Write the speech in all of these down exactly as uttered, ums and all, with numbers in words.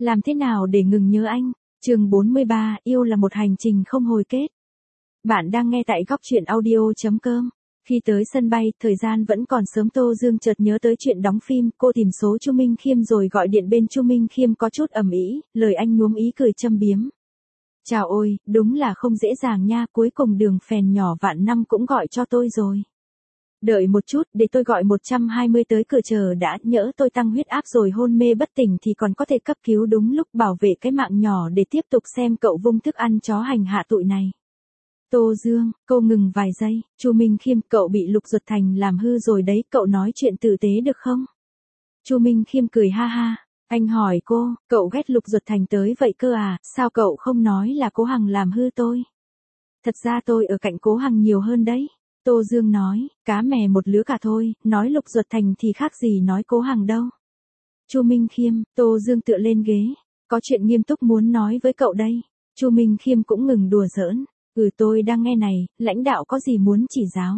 Làm thế nào để ngừng nhớ anh? Chương bốn mươi ba, yêu là một hành trình không hồi kết. Bạn đang nghe tại góc truyện audio chấm com. Khi tới sân bay, thời gian vẫn còn sớm, Tô Dương chợt nhớ tới chuyện đóng phim, cô tìm số Chu Minh Khiêm rồi gọi điện bên. Chu Minh Khiêm có chút ầm ĩ, lời anh nhuốm ý cười châm biếm. Chào ôi, đúng là không dễ dàng nha, cuối cùng đường phèn nhỏ vạn năm cũng gọi cho tôi rồi. Đợi một chút, để tôi gọi một trăm hai mươi tới cửa chờ đã, nhỡ tôi tăng huyết áp rồi hôn mê bất tỉnh thì còn có thể cấp cứu đúng lúc, bảo vệ cái mạng nhỏ để tiếp tục xem cậu vung thức ăn chó hành hạ tụi này. Tô Dương, cô ngừng vài giây. Chu Minh Khiêm, cậu bị Lục Duật Thành làm hư rồi đấy, cậu nói chuyện tử tế được không? Chu Minh Khiêm cười ha ha. Anh hỏi cô, cậu ghét Lục Duật Thành tới vậy cơ à, sao cậu không nói là Cố Hằng làm hư tôi? Thật ra tôi ở cạnh Cố Hằng nhiều hơn đấy. Tô Dương nói, cá mè một lứa cả thôi, nói Lục Duật Thành thì khác gì nói Cố Hằng đâu. Chu Minh Khiêm, Tô Dương tựa lên ghế, có chuyện nghiêm túc muốn nói với cậu đây. Chu Minh Khiêm cũng ngừng đùa giỡn, ừ tôi đang nghe này, lãnh đạo có gì muốn chỉ giáo.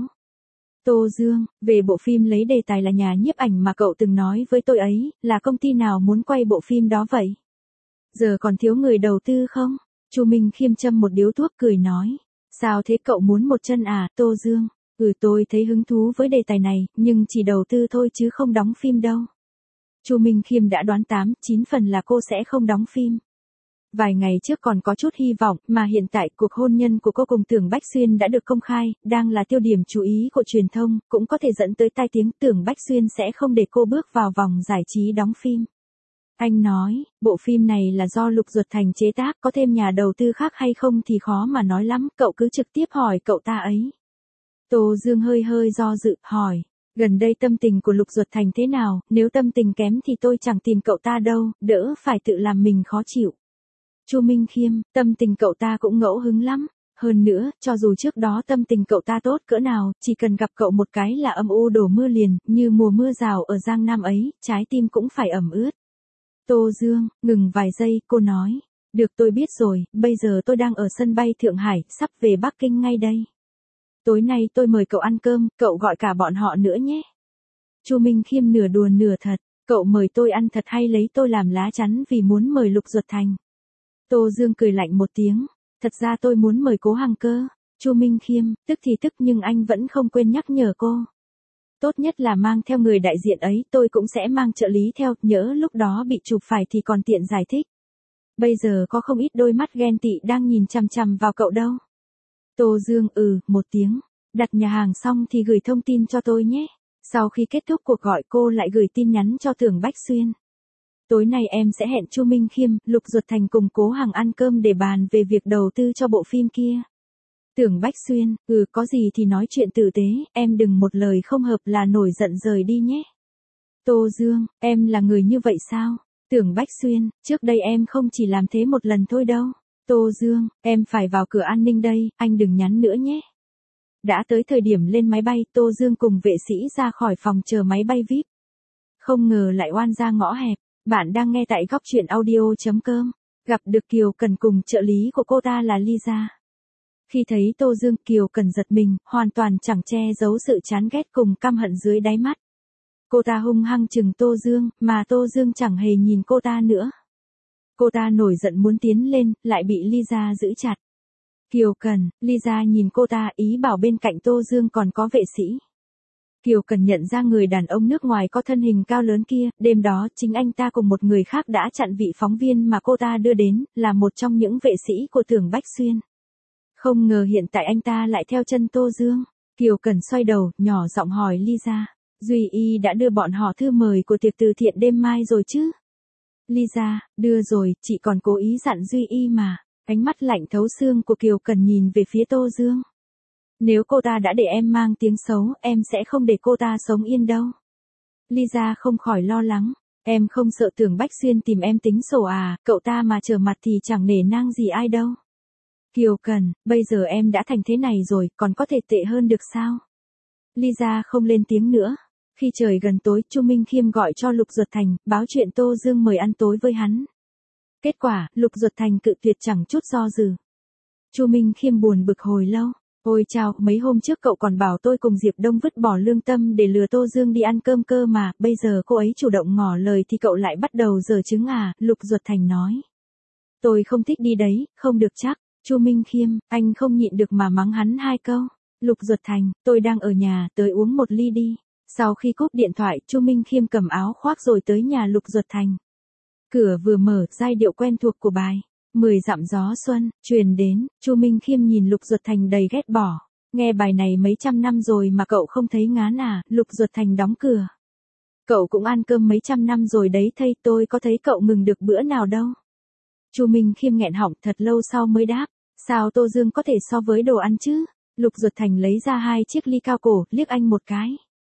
Tô Dương, về bộ phim lấy đề tài là nhà nhiếp ảnh mà cậu từng nói với tôi ấy, là công ty nào muốn quay bộ phim đó vậy? Giờ còn thiếu người đầu tư không? Chu Minh Khiêm châm một điếu thuốc cười nói. Sao thế, cậu muốn một chân à, Tô Dương? Ừ tôi thấy hứng thú với đề tài này, nhưng chỉ đầu tư thôi chứ không đóng phim đâu. Chu Minh Khiêm đã đoán tám, chín phần là cô sẽ không đóng phim. Vài ngày trước còn có chút hy vọng, mà hiện tại cuộc hôn nhân của cô cùng Tưởng Bách Xuyên đã được công khai, đang là tiêu điểm chú ý của truyền thông, cũng có thể dẫn tới tai tiếng. Tưởng Bách Xuyên sẽ không để cô bước vào vòng giải trí đóng phim. Anh nói, bộ phim này là do Lục Duật Thành chế tác, có thêm nhà đầu tư khác hay không thì khó mà nói lắm, cậu cứ trực tiếp hỏi cậu ta ấy. Tô Dương hơi hơi do dự, hỏi, gần đây tâm tình của Lục Duật Thành thế nào, nếu tâm tình kém thì tôi chẳng tìm cậu ta đâu, đỡ phải tự làm mình khó chịu. Chu Minh Khiêm, tâm tình cậu ta cũng ngẫu hứng lắm. Hơn nữa, cho dù trước đó tâm tình cậu ta tốt cỡ nào, chỉ cần gặp cậu một cái là âm u đổ mưa liền, như mùa mưa rào ở Giang Nam ấy, trái tim cũng phải ẩm ướt. Tô Dương, ngừng vài giây, cô nói, được tôi biết rồi, bây giờ tôi đang ở sân bay Thượng Hải, sắp về Bắc Kinh ngay đây. Tối nay tôi mời cậu ăn cơm, cậu gọi cả bọn họ nữa nhé. Chu Minh Khiêm nửa đùa nửa thật, cậu mời tôi ăn thật hay lấy tôi làm lá chắn vì muốn mời Lục Duật Thành? Tô Dương cười lạnh một tiếng, thật ra tôi muốn mời Cố Hằng cơ. Chu Minh Khiêm, tức thì tức nhưng anh vẫn không quên nhắc nhở cô. Tốt nhất là mang theo người đại diện ấy, tôi cũng sẽ mang trợ lý theo, nhỡ lúc đó bị chụp phải thì còn tiện giải thích. Bây giờ có không ít đôi mắt ghen tị đang nhìn chằm chằm vào cậu đâu. Tô Dương ừ, một tiếng, đặt nhà hàng xong thì gửi thông tin cho tôi nhé. Sau khi kết thúc cuộc gọi cô lại gửi tin nhắn cho Tưởng Bách Xuyên. Tối nay em sẽ hẹn Chu Minh Khiêm, Lục Duật Thành cùng Cố Hằng ăn cơm để bàn về việc đầu tư cho bộ phim kia. Tưởng Bách Xuyên, ừ có gì thì nói chuyện tử tế, em đừng một lời không hợp là nổi giận rời đi nhé. Tô Dương, em là người như vậy sao? Tưởng Bách Xuyên, trước đây em không chỉ làm thế một lần thôi đâu. Tô Dương, em phải vào cửa an ninh đây, anh đừng nhắn nữa nhé. Đã tới thời điểm lên máy bay, Tô Dương cùng vệ sĩ ra khỏi phòng chờ máy bay vi ai pi. Không ngờ lại oan ra ngõ hẹp. Bạn đang nghe tại góc truyện audio chấm com. Gặp được Kiều Cần cùng trợ lý của cô ta là Lisa. Khi thấy Tô Dương, Kiều Cần giật mình, hoàn toàn chẳng che giấu sự chán ghét cùng căm hận dưới đáy mắt. Cô ta hung hăng chừng Tô Dương, mà Tô Dương chẳng hề nhìn cô ta nữa. Cô ta nổi giận muốn tiến lên, lại bị Lisa giữ chặt. Kiều Cần, Lisa nhìn cô ta, ý bảo bên cạnh Tô Dương còn có vệ sĩ. Kiều Cần nhận ra người đàn ông nước ngoài có thân hình cao lớn kia, đêm đó chính anh ta cùng một người khác đã chặn vị phóng viên mà cô ta đưa đến, là một trong những vệ sĩ của Tưởng Bách Xuyên. Không ngờ hiện tại anh ta lại theo chân Tô Dương. Kiều Cần xoay đầu, nhỏ giọng hỏi Lisa, Duy Y đã đưa bọn họ thư mời của tiệc từ thiện đêm mai rồi chứ? Lisa, đưa rồi, chị còn cố ý dặn Duy Y mà. Ánh mắt lạnh thấu xương của Kiều Cần nhìn về phía Tô Dương. Nếu cô ta đã để em mang tiếng xấu, em sẽ không để cô ta sống yên đâu. Lisa không khỏi lo lắng. Em không sợ Tưởng Bách Xuyên tìm em tính sổ à, cậu ta mà trở mặt thì chẳng nể nang gì ai đâu. Kiều Cần, bây giờ em đã thành thế này rồi, còn có thể tệ hơn được sao? Lisa không lên tiếng nữa. Khi trời gần tối, Chu Minh Khiêm gọi cho Lục Duật Thành, báo chuyện Tô Dương mời ăn tối với hắn. Kết quả, Lục Duật Thành cự tuyệt chẳng chút do dự. Chu Minh Khiêm buồn bực hồi lâu. Ôi chao, mấy hôm trước cậu còn bảo tôi cùng Diệp Đông vứt bỏ lương tâm để lừa Tô Dương đi ăn cơm cơ mà, bây giờ cô ấy chủ động ngỏ lời thì cậu lại bắt đầu giở trứng à, Lục Duật Thành nói. Tôi không thích đi đấy, không được chắc. Chu Minh Khiêm, anh không nhịn được mà mắng hắn hai câu. Lục Duật Thành, tôi đang ở nhà, tới uống một ly đi. Sau khi cúp điện thoại, Chu Minh Khiêm cầm áo khoác rồi tới nhà Lục Duật Thành. Cửa vừa mở, giai điệu quen thuộc của bài Mười dặm gió xuân truyền đến, Chu Minh Khiêm nhìn Lục Duật Thành đầy ghét bỏ. Nghe bài này mấy trăm năm rồi mà cậu không thấy ngán à? Lục Duật Thành đóng cửa. Cậu cũng ăn cơm mấy trăm năm rồi đấy, thây tôi có thấy cậu ngừng được bữa nào đâu. Chu Minh Khiêm nghẹn họng thật lâu sau mới đáp, sao Tô Dương có thể so với đồ ăn chứ? Lục Duật Thành lấy ra hai chiếc ly cao cổ, liếc anh một cái.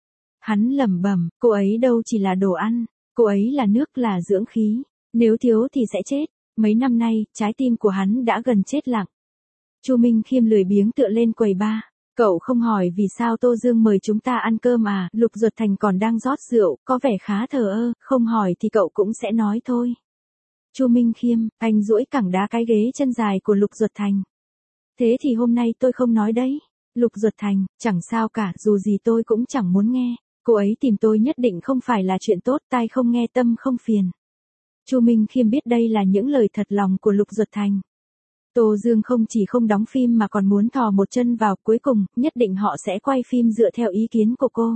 Hắn lẩm bẩm, cô ấy đâu chỉ là đồ ăn, cô ấy là nước, là dưỡng khí, nếu thiếu thì sẽ chết. Mấy năm nay, trái tim của hắn đã gần chết lặng. Chu Minh Khiêm lười biếng tựa lên quầy bar. Cậu không hỏi vì sao Tô Dương mời chúng ta ăn cơm à? Lục Duật Thành còn đang rót rượu, có vẻ khá thờ ơ, không hỏi thì cậu cũng sẽ nói thôi. Chu Minh Khiêm, anh duỗi cẳng đá cái ghế chân dài của Lục Duật Thành. Thế thì hôm nay tôi không nói đấy. Lục Duật Thành, chẳng sao cả, dù gì tôi cũng chẳng muốn nghe. Cô ấy tìm tôi nhất định không phải là chuyện tốt, tai không nghe tâm không phiền. Chu Minh Khiêm biết đây là những lời thật lòng của Lục Duật Thành. Tô Dương không chỉ không đóng phim mà còn muốn thò một chân vào, cuối cùng, nhất định họ sẽ quay phim dựa theo ý kiến của cô.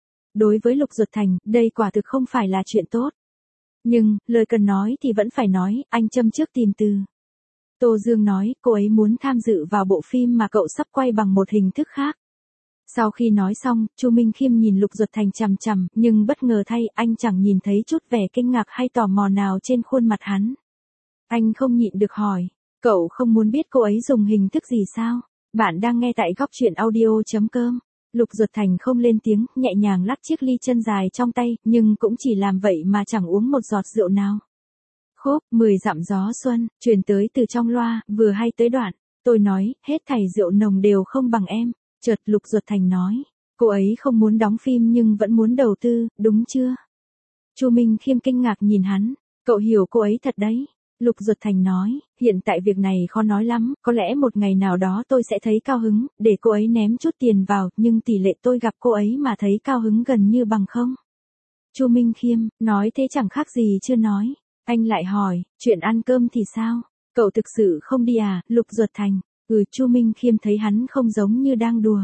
Đối với Lục Duật Thành, đây quả thực không phải là chuyện tốt. Nhưng, lời cần nói thì vẫn phải nói, anh châm trước tìm từ. Tô Dương nói, cô ấy muốn tham dự vào bộ phim mà cậu sắp quay bằng một hình thức khác. Sau khi nói xong, Chu Minh Khiêm nhìn Lục Duật Thành chằm chằm, nhưng bất ngờ thay, anh chẳng nhìn thấy chút vẻ kinh ngạc hay tò mò nào trên khuôn mặt hắn. Anh không nhịn được hỏi, cậu không muốn biết cô ấy dùng hình thức gì sao? Bạn đang nghe tại góc truyện audio chấm com. Lục Duật Thành không lên tiếng, nhẹ nhàng lắc chiếc ly chân dài trong tay, nhưng cũng chỉ làm vậy mà chẳng uống một giọt rượu nào. Khốp, mười dặm gió xuân, truyền tới từ trong loa, vừa hay tới đoạn. Tôi nói, hết thảy rượu nồng đều không bằng em. Chợt Lục Duật Thành nói, cô ấy không muốn đóng phim nhưng vẫn muốn đầu tư, đúng chưa? Chu Minh Khiêm kinh ngạc nhìn hắn, cậu hiểu cô ấy thật đấy. Lục Duật Thành nói, hiện tại việc này khó nói lắm, có lẽ một ngày nào đó tôi sẽ thấy cao hứng, để cô ấy ném chút tiền vào, nhưng tỷ lệ tôi gặp cô ấy mà thấy cao hứng gần như bằng không. Chu Minh Khiêm, nói thế chẳng khác gì chưa nói. Anh lại hỏi, chuyện ăn cơm thì sao? Cậu thực sự không đi à? Lục Duật Thành, ừ. Chu Minh Khiêm thấy hắn không giống như đang đùa.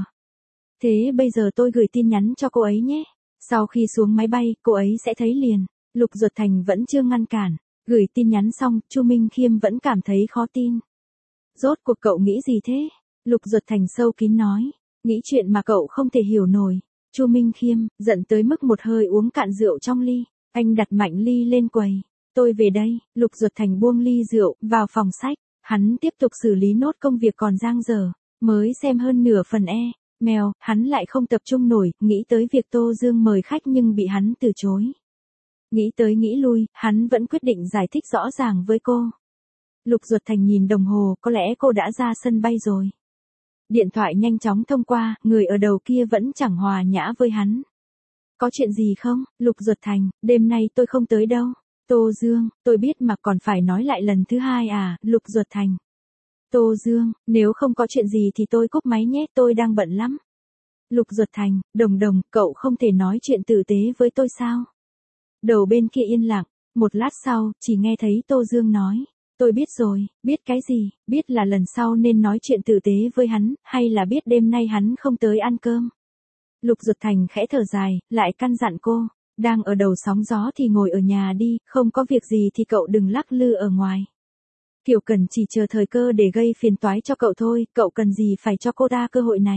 Thế bây giờ tôi gửi tin nhắn cho cô ấy nhé. Sau khi xuống máy bay, cô ấy sẽ thấy liền. Lục Duật Thành vẫn chưa ngăn cản. Gửi tin nhắn xong, Chu Minh Khiêm vẫn cảm thấy khó tin. Rốt cuộc cậu nghĩ gì thế? Lục Duật Thành sâu kín nói. Nghĩ chuyện mà cậu không thể hiểu nổi. Chu Minh Khiêm, giận tới mức một hơi uống cạn rượu trong ly. Anh đặt mạnh ly lên quầy. Tôi về đây. Lục Duật Thành buông ly rượu, vào phòng sách. Hắn tiếp tục xử lý nốt công việc còn dang dở. Mới xem hơn nửa phần e. Mèo, hắn lại không tập trung nổi, nghĩ tới việc Tô Dương mời khách nhưng bị hắn từ chối. Nghĩ tới nghĩ lui, hắn vẫn quyết định giải thích rõ ràng với cô. Lục Duật Thành nhìn đồng hồ, có lẽ cô đã ra sân bay rồi. Điện thoại nhanh chóng thông qua, người ở đầu kia vẫn chẳng hòa nhã với hắn. Có chuyện gì không? Lục Duật Thành, đêm nay tôi không tới đâu. Tô Dương, tôi biết mà còn phải nói lại lần thứ hai à? Lục Duật Thành. Tô Dương, nếu không có chuyện gì thì tôi cúp máy nhé, tôi đang bận lắm. Lục Duật Thành, đồng đồng, cậu không thể nói chuyện tử tế với tôi sao? Đầu bên kia yên lặng, một lát sau, chỉ nghe thấy Tô Dương nói. Tôi biết rồi, biết cái gì, biết là lần sau nên nói chuyện tử tế với hắn, hay là biết đêm nay hắn không tới ăn cơm. Lục Duật Thành khẽ thở dài, lại căn dặn cô, đang ở đầu sóng gió thì ngồi ở nhà đi, không có việc gì thì cậu đừng lắc lư ở ngoài. Kiều Cần chỉ chờ thời cơ để gây phiền toái cho cậu thôi, cậu cần gì phải cho cô ta cơ hội này.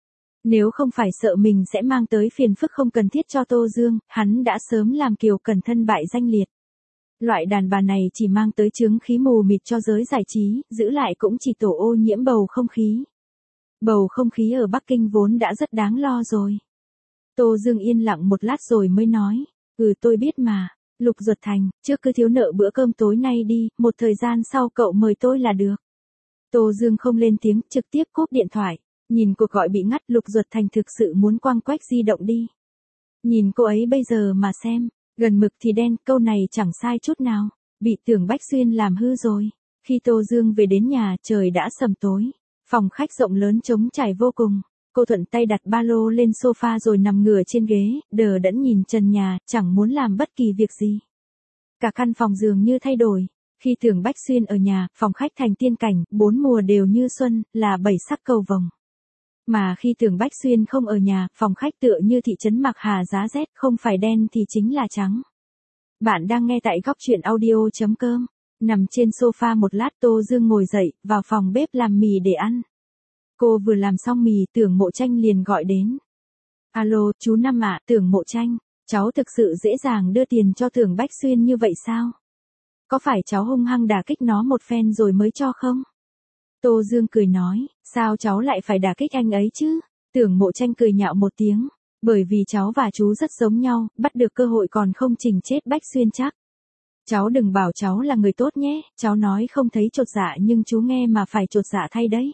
Nếu không phải sợ mình sẽ mang tới phiền phức không cần thiết cho Tô Dương, hắn đã sớm làm Kiều Cần thân bại danh liệt. Loại đàn bà này chỉ mang tới chướng khí mù mịt cho giới giải trí, giữ lại cũng chỉ tổ ô nhiễm bầu không khí. Bầu không khí ở Bắc Kinh vốn đã rất đáng lo rồi. Tô Dương yên lặng một lát rồi mới nói, ừ tôi biết mà. Lục Duật Thành, trước cứ thiếu nợ bữa cơm tối nay đi, một thời gian sau cậu mời tôi là được. Tô Dương không lên tiếng, trực tiếp cúp điện thoại. Nhìn cuộc gọi bị ngắt, Lục Duật Thành thực sự muốn quăng quách di động đi. Nhìn cô ấy bây giờ mà xem, gần mực thì đen, câu này chẳng sai chút nào. Bị Tưởng Bách Xuyên làm hư rồi. Khi Tô Dương về đến nhà, trời đã sầm tối. Phòng khách rộng lớn trống trải vô cùng. Cô thuận tay đặt ba lô lên sofa rồi nằm ngửa trên ghế, đờ đẫn nhìn trần nhà, chẳng muốn làm bất kỳ việc gì. Cả căn phòng dường như thay đổi. Khi Tưởng Bách Xuyên ở nhà, phòng khách thành tiên cảnh, bốn mùa đều như xuân, là bảy sắc cầu vồng. Mà khi Tưởng Bách Xuyên không ở nhà, phòng khách tựa như thị trấn Mạc Hà giá rét, không phải đen thì chính là trắng. Bạn đang nghe tại góc truyện audio.com. Nằm trên sofa một lát Tô Dương ngồi dậy, vào phòng bếp làm mì để ăn. Cô vừa làm xong mì, Tưởng Mộ Tranh liền gọi đến. Alo, chú Năm ạ, Tưởng Mộ Tranh, cháu thực sự dễ dàng đưa tiền cho Tưởng Bách Xuyên như vậy sao? Có phải cháu hung hăng đả kích nó một phen rồi mới cho không? Tô Dương cười nói, sao cháu lại phải đả kích anh ấy chứ? Tưởng Mộ Tranh cười nhạo một tiếng, bởi vì cháu và chú rất giống nhau, bắt được cơ hội còn không chỉnh chết Bách Xuyên chắc. Cháu đừng bảo cháu là người tốt nhé, cháu nói không thấy chột dạ nhưng chú nghe mà phải chột dạ thay đấy.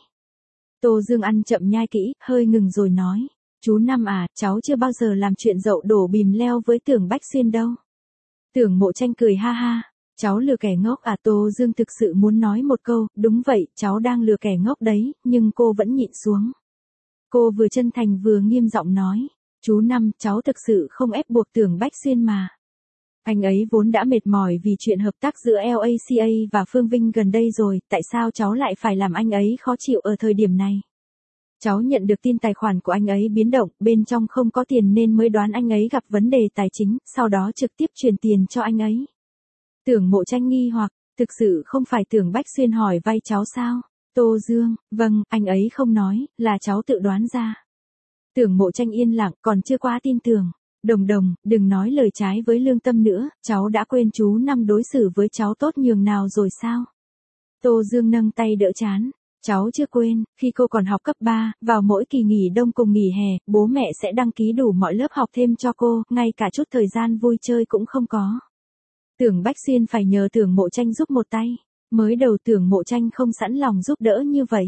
Tô Dương ăn chậm nhai kỹ, hơi ngừng rồi nói, chú Năm à, cháu chưa bao giờ làm chuyện dậu đổ bìm leo với Tưởng Bách Xuyên đâu. Tưởng Mộ Tranh cười ha ha, cháu lừa kẻ ngốc à? Tô Dương thực sự muốn nói một câu, đúng vậy, cháu đang lừa kẻ ngốc đấy, nhưng cô vẫn nhịn xuống. Cô vừa chân thành vừa nghiêm giọng nói, chú Năm, cháu thực sự không ép buộc Tưởng Bách Xuyên mà. Anh ấy vốn đã mệt mỏi vì chuyện hợp tác giữa lờ a xê a và Phương Vinh gần đây rồi, tại sao cháu lại phải làm anh ấy khó chịu ở thời điểm này? Cháu nhận được tin tài khoản của anh ấy biến động, bên trong không có tiền nên mới đoán anh ấy gặp vấn đề tài chính, sau đó trực tiếp chuyển tiền cho anh ấy. Tưởng Mộ Tranh nghi hoặc, thực sự không phải Tưởng Bách Xuyên hỏi vay cháu sao? Tô Dương, vâng, anh ấy không nói, là cháu tự đoán ra. Tưởng Mộ Tranh yên lặng, còn chưa quá tin tưởng. Đồng Đồng, đừng nói lời trái với lương tâm nữa, cháu đã quên chú Năm đối xử với cháu tốt nhường nào rồi sao? Tô Dương nâng tay đỡ trán, cháu chưa quên, khi cô còn học cấp ba, vào mỗi kỳ nghỉ đông cùng nghỉ hè, bố mẹ sẽ đăng ký đủ mọi lớp học thêm cho cô, ngay cả chút thời gian vui chơi cũng không có. Tưởng Bách Xuyên phải nhờ Tưởng Mộ Tranh giúp một tay, mới đầu Tưởng Mộ Tranh không sẵn lòng giúp đỡ như vậy.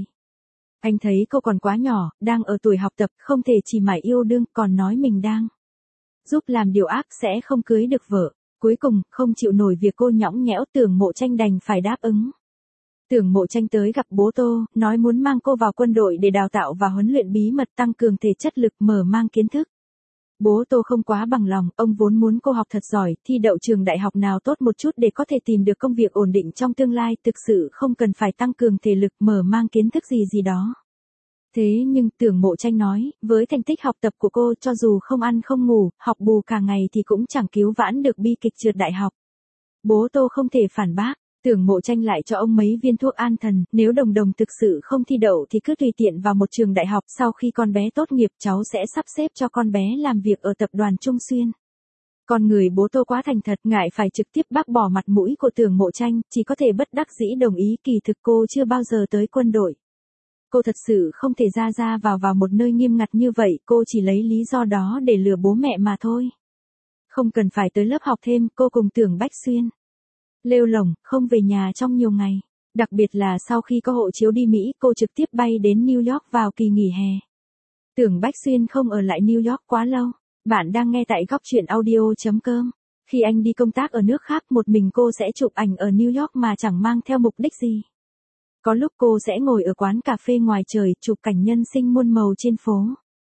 Anh thấy cô còn quá nhỏ, đang ở tuổi học tập, không thể chỉ mải yêu đương, còn nói mình đang giúp làm điều ác sẽ không cưới được vợ. Cuối cùng, không chịu nổi việc cô nhõng nhẽo, Tưởng Mộ Tranh đành phải đáp ứng. Tưởng Mộ Tranh tới gặp bố Tô, nói muốn mang cô vào quân đội để đào tạo và huấn luyện bí mật, tăng cường thể chất lực, mở mang kiến thức. Bố Tô không quá bằng lòng, ông vốn muốn cô học thật giỏi, thi đậu trường đại học nào tốt một chút để có thể tìm được công việc ổn định trong tương lai, thực sự không cần phải tăng cường thể lực, mở mang kiến thức gì gì đó. Thế nhưng Tưởng Mộ Tranh nói, với thành tích học tập của cô, cho dù không ăn không ngủ, học bù cả ngày thì cũng chẳng cứu vãn được bi kịch trượt đại học. Bố Tô không thể phản bác, Tưởng Mộ Tranh lại cho ông mấy viên thuốc an thần, nếu Đồng Đồng thực sự không thi đậu thì cứ tùy tiện vào một trường đại học, sau khi con bé tốt nghiệp cháu sẽ sắp xếp cho con bé làm việc ở tập đoàn Trung Xuyên. Con người bố Tô quá thành thật, ngại phải trực tiếp bác bỏ mặt mũi của Tưởng Mộ Tranh, chỉ có thể bất đắc dĩ đồng ý, kỳ thực cô chưa bao giờ tới quân đội. Cô thật sự không thể ra ra vào vào một nơi nghiêm ngặt như vậy, cô chỉ lấy lý do đó để lừa bố mẹ mà thôi. Không cần phải tới lớp học thêm, cô cùng Tưởng Bách Xuyên lêu lổng, không về nhà trong nhiều ngày. Đặc biệt là sau khi có hộ chiếu đi Mỹ, cô trực tiếp bay đến New York vào kỳ nghỉ hè. Tưởng Bách Xuyên không ở lại New York quá lâu. Bạn đang nghe tại góc truyện audio.com. Khi anh đi công tác ở nước khác, một mình cô sẽ chụp ảnh ở New York mà chẳng mang theo mục đích gì. Có lúc cô sẽ ngồi ở quán cà phê ngoài trời, chụp cảnh nhân sinh muôn màu trên phố.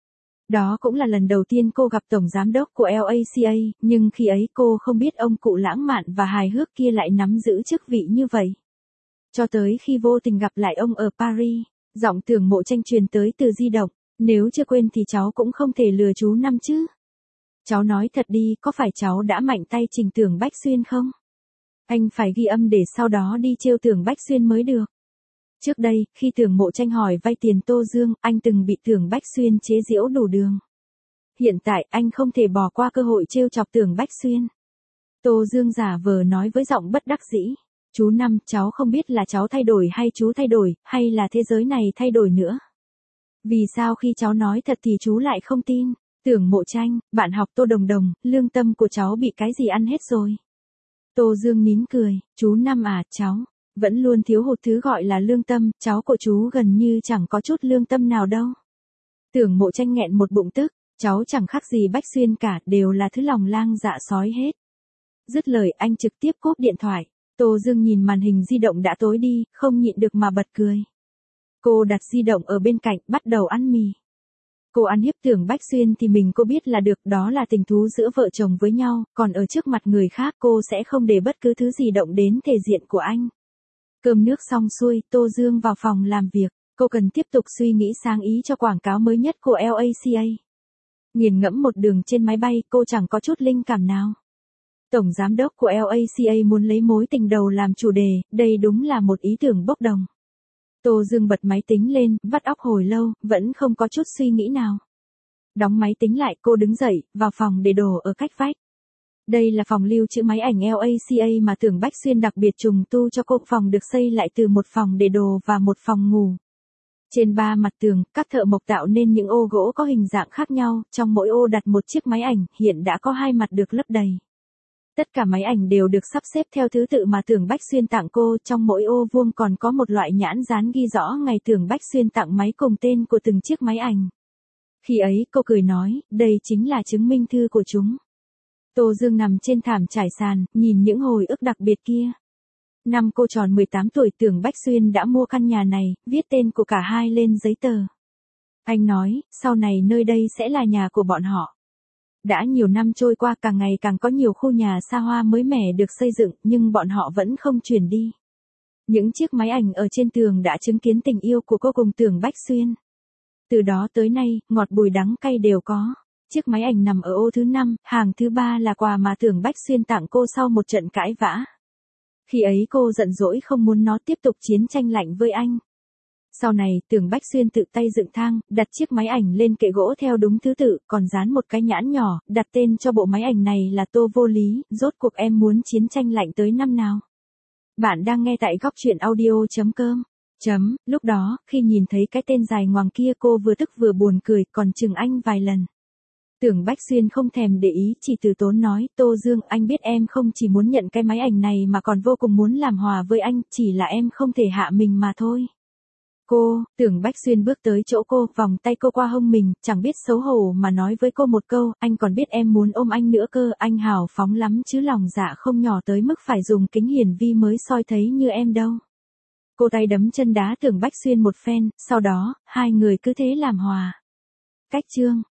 Đó cũng là lần đầu tiên cô gặp tổng giám đốc của lờ a xê a, nhưng khi ấy cô không biết ông cụ lãng mạn và hài hước kia lại nắm giữ chức vị như vậy. Cho tới khi vô tình gặp lại ông ở Paris, giọng Tưởng Mộ Tranh truyền tới từ di động, nếu chưa quên thì cháu cũng không thể lừa chú Năm chứ. Cháu nói thật đi, có phải cháu đã mạnh tay trình Tưởng Bách Xuyên không? Anh phải ghi âm để sau đó đi trêu Tưởng Bách Xuyên mới được. Trước đây, khi Tưởng Mộ Tranh hỏi vay tiền Tô Dương, anh từng bị Tưởng Bách Xuyên chế giễu đủ đường. Hiện tại, anh không thể bỏ qua cơ hội trêu chọc Tưởng Bách Xuyên. Tô Dương giả vờ nói với giọng bất đắc dĩ. Chú Năm, cháu không biết là cháu thay đổi hay chú thay đổi, hay là thế giới này thay đổi nữa. Vì sao khi cháu nói thật thì chú lại không tin? Tưởng Mộ Tranh, bạn học Tô Đồng Đồng, lương tâm của cháu bị cái gì ăn hết rồi? Tô Dương nín cười, chú Năm à, cháu vẫn luôn thiếu hụt thứ gọi là lương tâm, cháu của chú gần như chẳng có chút lương tâm nào đâu. Tưởng Mộ Tranh nghẹn một bụng tức, cháu chẳng khác gì Bách Xuyên cả, đều là thứ lòng lang dạ sói hết. Dứt lời anh trực tiếp cúp điện thoại. Tô Dương nhìn màn hình di động đã tối đi, không nhịn được mà bật cười. Cô đặt di động ở bên cạnh, bắt đầu ăn mì. Cô ăn hiếp Tưởng Bách Xuyên thì mình cô biết là được, đó là tình thú giữa vợ chồng với nhau, còn ở trước mặt người khác cô sẽ không để bất cứ thứ gì động đến thể diện của anh. Cơm nước xong xuôi, Tô Dương vào phòng làm việc, cô cần tiếp tục suy nghĩ sáng ý cho quảng cáo mới nhất của lờ a xê a. Nghiền ngẫm một đường trên máy bay, cô chẳng có chút linh cảm nào. Tổng giám đốc của lờ a xê a muốn lấy mối tình đầu làm chủ đề, đây đúng là một ý tưởng bốc đồng. Tô Dương bật máy tính lên, vắt óc hồi lâu, vẫn không có chút suy nghĩ nào. Đóng máy tính lại, cô đứng dậy, vào phòng để đồ ở cách vách. Đây là phòng lưu trữ máy ảnh lờ a xê a mà Tưởng Bách Xuyên đặc biệt trùng tu cho cô. Phòng được xây lại từ một phòng để đồ và một phòng ngủ. Trên ba mặt tường, các thợ mộc tạo nên những ô gỗ có hình dạng khác nhau, trong mỗi ô đặt một chiếc máy ảnh, hiện đã có hai mặt được lấp đầy. Tất cả máy ảnh đều được sắp xếp theo thứ tự mà Tưởng Bách Xuyên tặng cô, trong mỗi ô vuông còn có một loại nhãn dán ghi rõ ngày Tưởng Bách Xuyên tặng máy cùng tên của từng chiếc máy ảnh. Khi ấy cô cười nói, đây chính là chứng minh thư của chúng. Tô Dương nằm trên thảm trải sàn, nhìn những hồi ức đặc biệt kia. Năm cô tròn mười tám tuổi, Tưởng Bách Xuyên đã mua căn nhà này, viết tên của cả hai lên giấy tờ. Anh nói, sau này nơi đây sẽ là nhà của bọn họ. Đã nhiều năm trôi qua, càng ngày càng có nhiều khu nhà xa hoa mới mẻ được xây dựng, nhưng bọn họ vẫn không chuyển đi. Những chiếc máy ảnh ở trên tường đã chứng kiến tình yêu của cô cùng Tưởng Bách Xuyên. Từ đó tới nay, ngọt bùi đắng cay đều có. Chiếc máy ảnh nằm ở ô thứ năm, hàng thứ ba là quà mà Tưởng Bách Xuyên tặng cô sau một trận cãi vã. Khi ấy cô giận dỗi không muốn nó tiếp tục chiến tranh lạnh với anh. Sau này, Tưởng Bách Xuyên tự tay dựng thang, đặt chiếc máy ảnh lên kệ gỗ theo đúng thứ tự, còn dán một cái nhãn nhỏ, đặt tên cho bộ máy ảnh này là Tô Vô Lý. Rốt cuộc em muốn chiến tranh lạnh tới năm nào? Bạn đang nghe tại góc truyện audio chấm com. Chấm, lúc đó, khi nhìn thấy cái tên dài ngoằng kia cô vừa tức vừa buồn cười, còn chừng anh vài lần. Tưởng Bách Xuyên không thèm để ý, chỉ từ tốn nói, Tô Dương, anh biết em không chỉ muốn nhận cái máy ảnh này mà còn vô cùng muốn làm hòa với anh, chỉ là em không thể hạ mình mà thôi. Cô, Tưởng Bách Xuyên bước tới chỗ cô, vòng tay cô qua hông mình, chẳng biết xấu hổ mà nói với cô một câu, anh còn biết em muốn ôm anh nữa cơ, anh hào phóng lắm chứ lòng dạ không nhỏ tới mức phải dùng kính hiển vi mới soi thấy như em đâu. Cô tay đấm chân đá Tưởng Bách Xuyên một phen, sau đó, hai người cứ thế làm hòa. Cách chương